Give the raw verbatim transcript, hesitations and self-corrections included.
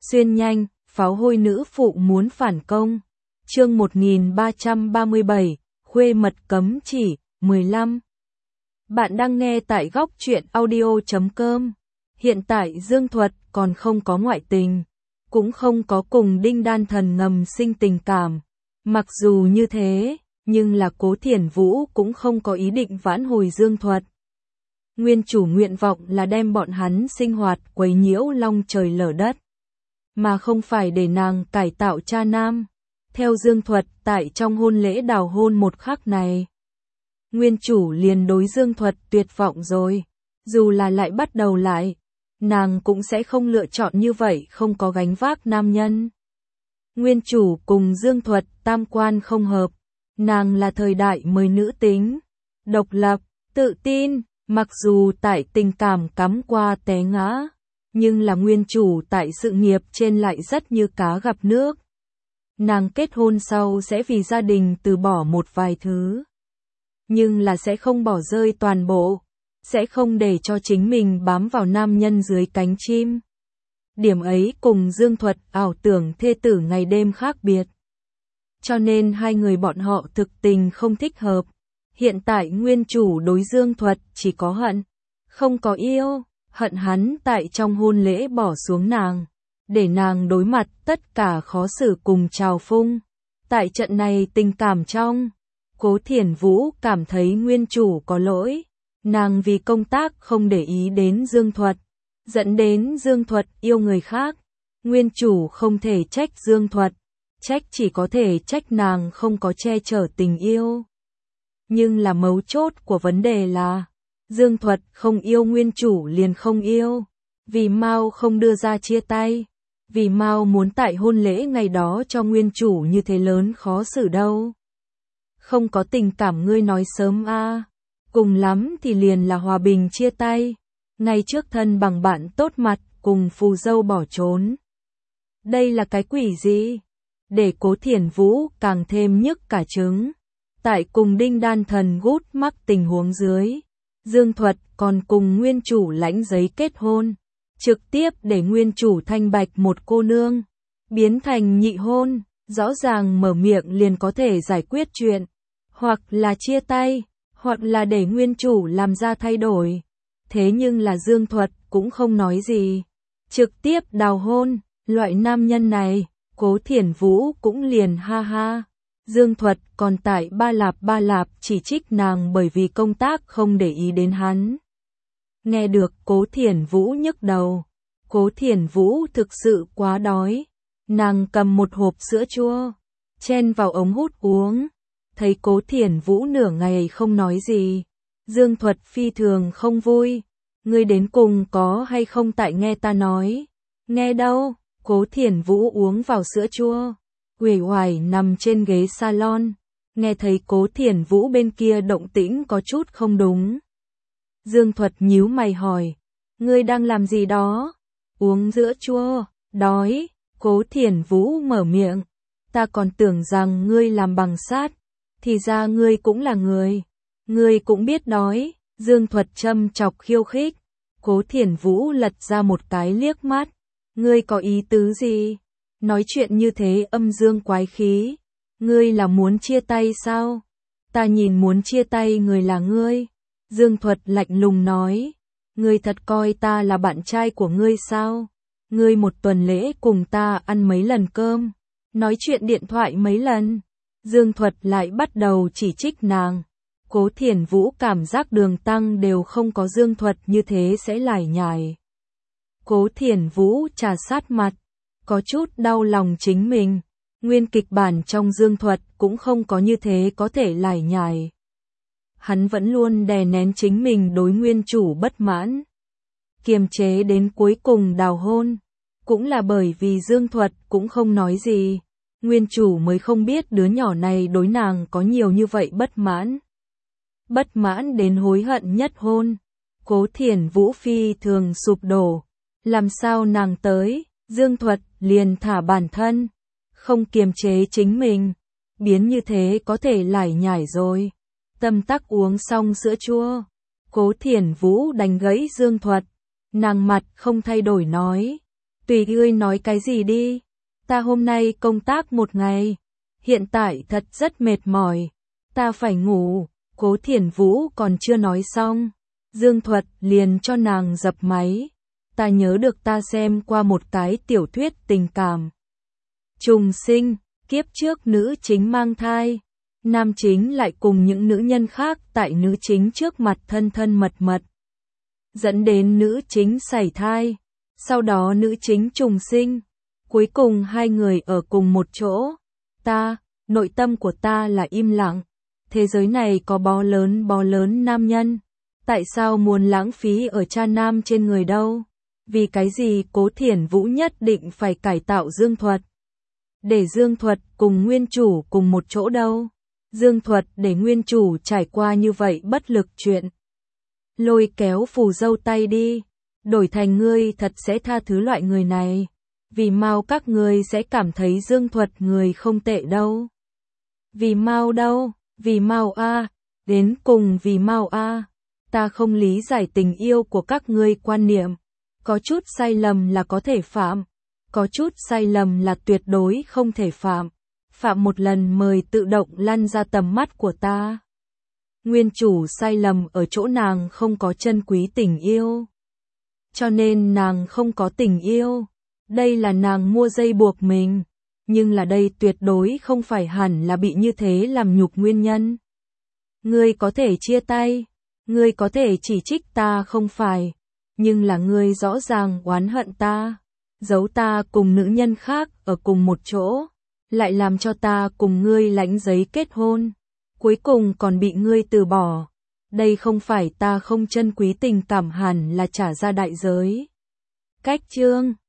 Xuyên nhanh, pháo hôi nữ phụ muốn phản công. Chương một nghìn ba trăm ba mươi bảy, khuê mật cấm chỉ, mười lăm. Bạn đang nghe tại góc truyện audio chấm com. Hiện tại Dương Thuật còn không có ngoại tình, cũng không có cùng Đinh Đan Thần ngầm sinh tình cảm. Mặc dù như thế, nhưng là Cố Thiển Vũ cũng không có ý định vãn hồi Dương Thuật. Nguyên chủ nguyện vọng là đem bọn hắn sinh hoạt quấy nhiễu long trời lở đất, mà không phải để nàng cải tạo cha nam. Theo Dương Thuật, tại trong hôn lễ đào hôn một khắc này, nguyên chủ liền đối Dương Thuật tuyệt vọng rồi. Dù là lại bắt đầu lại, nàng cũng sẽ không lựa chọn như vậy không có gánh vác nam nhân. Nguyên chủ cùng Dương Thuật tam quan không hợp, nàng là thời đại mới nữ tính, độc lập, tự tin, mặc dù tại tình cảm cắm qua té ngã, nhưng là nguyên chủ tại sự nghiệp trên lại rất như cá gặp nước. Nàng kết hôn sau sẽ vì gia đình từ bỏ một vài thứ, nhưng là sẽ không bỏ rơi toàn bộ, sẽ không để cho chính mình bám vào nam nhân dưới cánh chim. Điểm ấy cùng Dương Thuật ảo tưởng thê tử ngày đêm khác biệt. Cho nên hai người bọn họ thực tình không thích hợp. Hiện tại nguyên chủ đối Dương Thuật chỉ có hận, không có yêu. Hận hắn tại trong hôn lễ bỏ xuống nàng, để nàng đối mặt tất cả khó xử cùng trào phung. Tại trận này tình cảm trong, Cố Thiển Vũ cảm thấy nguyên chủ có lỗi. Nàng vì công tác không để ý đến Dương Thuật, dẫn đến Dương Thuật yêu người khác. Nguyên chủ không thể trách Dương Thuật, trách chỉ có thể trách nàng không có che chở tình yêu. Nhưng là mấu chốt của vấn đề là, Dương Thuật không yêu nguyên chủ liền không yêu. Vì Mao không đưa ra chia tay, vì Mao muốn tại hôn lễ ngày đó cho nguyên chủ như thế lớn khó xử đâu. Không có tình cảm ngươi nói sớm a, cùng lắm thì liền là hòa bình chia tay. Ngay trước thân bằng bạn tốt mặt cùng phù dâu bỏ trốn. Đây là cái quỷ gì? Để Cố Thiển Vũ càng thêm nhức cả trứng. Tại cùng Đinh Đan Thần gút mắc tình huống dưới, Dương Thuật còn cùng nguyên chủ lãnh giấy kết hôn, trực tiếp để nguyên chủ thanh bạch một cô nương, biến thành nhị hôn, rõ ràng mở miệng liền có thể giải quyết chuyện, hoặc là chia tay, hoặc là để nguyên chủ làm ra thay đổi. Thế nhưng là Dương Thuật cũng không nói gì, trực tiếp đào hôn. Loại nam nhân này, Cố Thiển Vũ cũng liền ha ha. Dương Thuật còn tại ba lạp ba lạp chỉ trích nàng bởi vì công tác không để ý đến hắn. Nghe được Cố Thiển Vũ nhức đầu. Cố Thiển Vũ thực sự quá đói. Nàng cầm một hộp sữa chua, chen vào ống hút uống. Thấy Cố Thiển Vũ nửa ngày không nói gì, Dương Thuật phi thường không vui. Ngươi đến cùng có hay không tại nghe ta nói? Nghe đâu? Cố Thiển Vũ uống vào sữa chua, uể oải nằm trên ghế salon, nghe thấy Cố Thiển Vũ bên kia động tĩnh có chút không đúng. Dương Thuật nhíu mày hỏi, ngươi đang làm gì đó? Uống sữa chua, đói. Cố Thiển Vũ mở miệng, ta còn tưởng rằng ngươi làm bằng sắt, thì ra ngươi cũng là người, ngươi cũng biết đói. Dương Thuật châm chọc khiêu khích. Cố Thiển Vũ lật ra một cái liếc mắt, ngươi có ý tứ gì? Nói chuyện như thế âm dương quái khí. Ngươi là muốn chia tay sao? Ta nhìn muốn chia tay người là ngươi. Dương Thuật lạnh lùng nói. Ngươi thật coi ta là bạn trai của ngươi sao? Ngươi một tuần lễ cùng ta ăn mấy lần cơm, nói chuyện điện thoại mấy lần. Dương Thuật lại bắt đầu chỉ trích nàng. Cố Thiển Vũ cảm giác đường tăng đều không có Dương Thuật như thế sẽ lải nhải. Cố Thiển Vũ trà sát mặt, có chút đau lòng chính mình. Nguyên kịch bản trong Dương Thuật cũng không có như thế có thể lải nhải. Hắn vẫn luôn đè nén chính mình đối nguyên chủ bất mãn, kiềm chế đến cuối cùng đào hôn. Cũng là bởi vì Dương Thuật cũng không nói gì, nguyên chủ mới không biết đứa nhỏ này đối nàng có nhiều như vậy bất mãn. Bất mãn đến hối hận nhất hôn. Cố Thiển Vũ phi thường sụp đổ. Làm sao nàng tới, Dương Thuật liền thả bản thân, không kiềm chế chính mình, biến như thế có thể lải nhải rồi. Tâm tắc uống xong sữa chua, Cố Thiển Vũ đánh gãy Dương Thuật, nàng mặt không thay đổi nói, Tùy ngươi nói cái gì đi. Ta hôm nay công tác một ngày. Hiện tại thật rất mệt mỏi. Ta phải ngủ. Cố Thiển Vũ còn chưa nói xong. Dương Thuật liền cho nàng dập máy. Ta nhớ được ta xem qua một cái tiểu thuyết tình cảm. Trùng sinh, kiếp trước nữ chính mang thai. Nam chính lại cùng những nữ nhân khác tại nữ chính trước mặt thân thân mật mật. Dẫn đến nữ chính sảy thai. Sau đó nữ chính trùng sinh. Cuối cùng hai người ở cùng một chỗ. Ta, nội tâm của ta là im lặng. Thế giới này có bó lớn bó lớn nam nhân. Tại sao muốn lãng phí ở cha nam trên người đâu? Vì cái gì Cố Thiển Vũ nhất định phải cải tạo Dương Thuật? Để Dương Thuật cùng nguyên chủ cùng một chỗ đâu? Dương Thuật để nguyên chủ trải qua như vậy bất lực chuyện. Lôi kéo phù dâu tay đi. Đổi thành ngươi thật sẽ tha thứ loại người này. Vì mau các ngươi sẽ cảm thấy Dương Thuật người không tệ đâu. Vì mau đâu? Vì mau a, đến cùng vì mau a. Ta không lý giải tình yêu của các ngươi quan niệm. Có chút sai lầm là có thể phạm. Có chút sai lầm là tuyệt đối không thể phạm. Phạm một lần mời tự động lăn ra tầm mắt của ta. Nguyên chủ sai lầm ở chỗ nàng không có trân quý tình yêu. Cho nên nàng không có tình yêu. Đây là nàng mua dây buộc mình. Nhưng là đây tuyệt đối không phải hẳn là bị như thế làm nhục nguyên nhân. Ngươi có thể chia tay. Ngươi có thể chỉ trích ta không phải. Nhưng là ngươi rõ ràng oán hận ta. Giấu ta cùng nữ nhân khác ở cùng một chỗ. Lại làm cho ta cùng ngươi lãnh giấy kết hôn. Cuối cùng còn bị ngươi từ bỏ. Đây không phải ta không trân quý tình cảm hẳn là trả ra đại giới. Cách chương